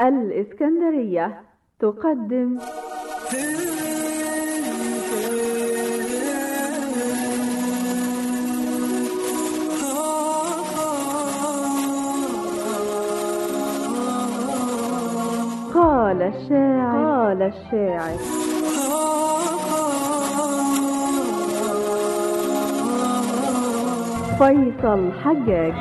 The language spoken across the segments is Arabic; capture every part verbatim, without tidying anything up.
الإسكندرية تقدم قال الشاعر قال الشاعر فيصل حجاج.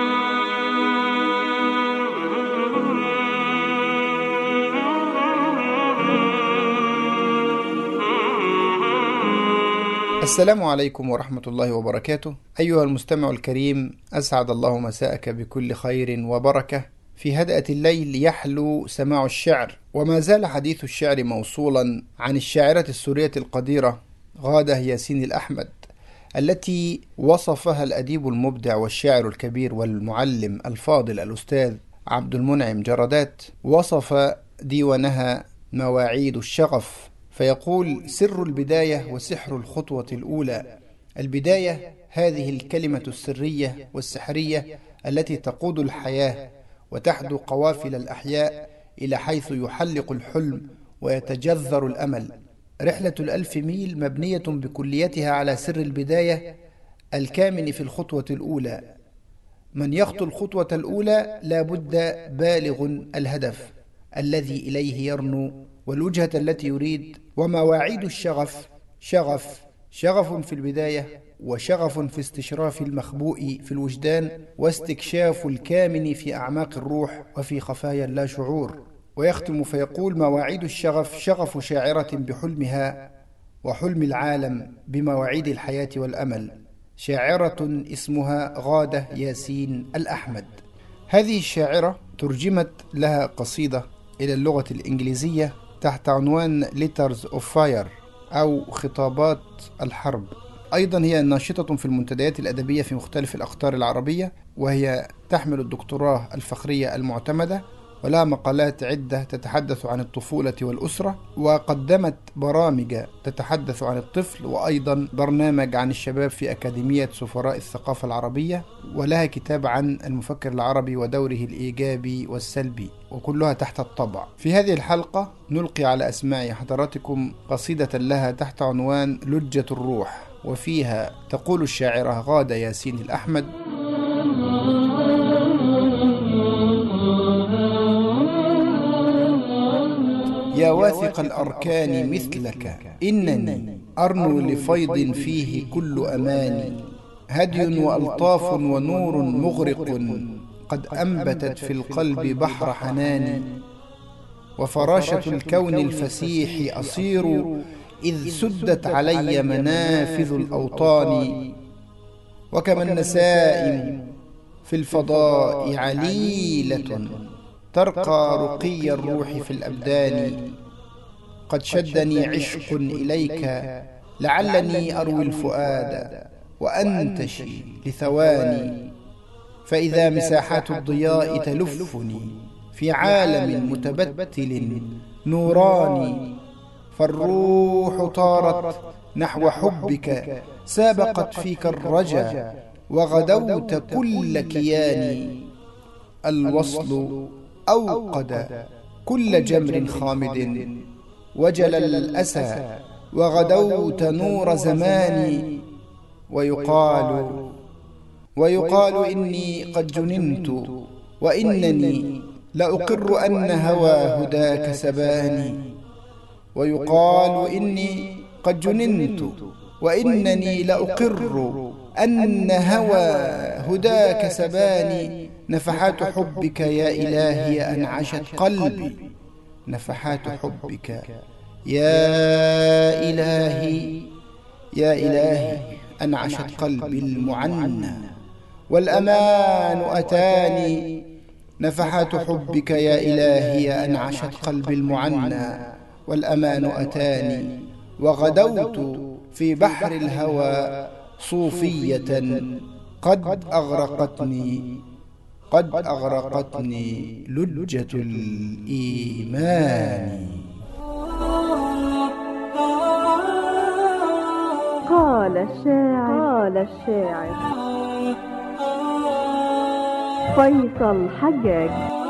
السلام عليكم ورحمة الله وبركاته. أيها المستمع الكريم، أسعد الله مساءك بكل خير وبركة. في هدأة الليل يحلو سماع الشعر، وما زال حديث الشعر موصولا عن الشاعرة السورية القديرة غادة ياسين الأحمد، التي وصفها الأديب المبدع والشاعر الكبير والمعلم الفاضل الأستاذ عبد المنعم جردات. وصف ديوانها مواعيد الشغف، فيقول: سر البداية وسحر الخطوة الأولى. البداية هذه الكلمة السرية والسحرية التي تقود الحياة وتحدو قوافل الأحياء إلى حيث يحلق الحلم ويتجذر الأمل. رحلة الألف ميل مبنية بكليتها على سر البداية الكامن في الخطوة الأولى. من يخطو الخطوة الأولى لا بد بالغ الهدف الذي إليه يرنو والوجهة التي يريد. ومواعيد الشغف شغف شغف في البداية، وشغف في استشراف المخبوء في الوجدان، واستكشاف الكامن في أعماق الروح وفي خفايا اللا شعور. ويختم فيقول: مواعيد الشغف شغف شاعرة بحلمها وحلم العالم بمواعيد الحياة والأمل، شاعرة اسمها غادة ياسين الأحمد. هذه الشاعرة ترجمت لها قصيدة إلى اللغة الإنجليزية تحت عنوان Letters of Fire أو خطابات الحرب. أيضا هي ناشطة في المنتديات الأدبية في مختلف الأقطار العربية، وهي تحمل الدكتوراه الفخرية المعتمدة، ولها مقالات عدة تتحدث عن الطفولة والأسرة، وقدمت برامج تتحدث عن الطفل، وأيضا برنامج عن الشباب في أكاديمية سفراء الثقافة العربية، ولها كتاب عن المفكر العربي ودوره الإيجابي والسلبي، وكلها تحت الطبع. في هذه الحلقة نلقي على أسماع حضراتكم قصيدة لها تحت عنوان لجة الروح، وفيها تقول الشاعرة غادة ياسين الأحمد: يا واثق الأركان مثلك إنني أرنو لفيض فيه كل أماني، هدي وألطاف ونور مغرق قد أنبتت في القلب بحر حناني، وفراشة الكون الفسيح أصير إذ سدت علي منافذ الأوطان، وكما النسائم في الفضاء عليلة ترقى رقي الروح في الأبدان، قد شدني عشق إليك لعلني أروي الفؤاد وأنتشي لثواني، فإذا مساحات الضياء تلفني في عالم متبتل نوراني، فالروح طارت نحو حبك سابقت فيك الرجا وغدوت كل كياني، الوصل أوقد كل جمر خامد وجل الأسى وغدوت نور زماني، ويقال ويقال إني قد جننت وإنني لأقر أن هوى هداك سباني، ويقال إني قد جننت وإنني لأقر أن هوى هداك سباني، نفحات حبك يا إلهي أنعشت قلبي، نفحات حبك يا إلهي يا إلهي أنعشت قلبي المعنى، والأمان أتاني، نفحات حبك يا إلهي أنعشت قلبي المعنى، والأمان أتاني، وغدوت في بحر الهوى صوفية قد أغرقتني قد أغرقتني لجة الإيمان. قال الشاعر قال الشاعر فيصل حجاج.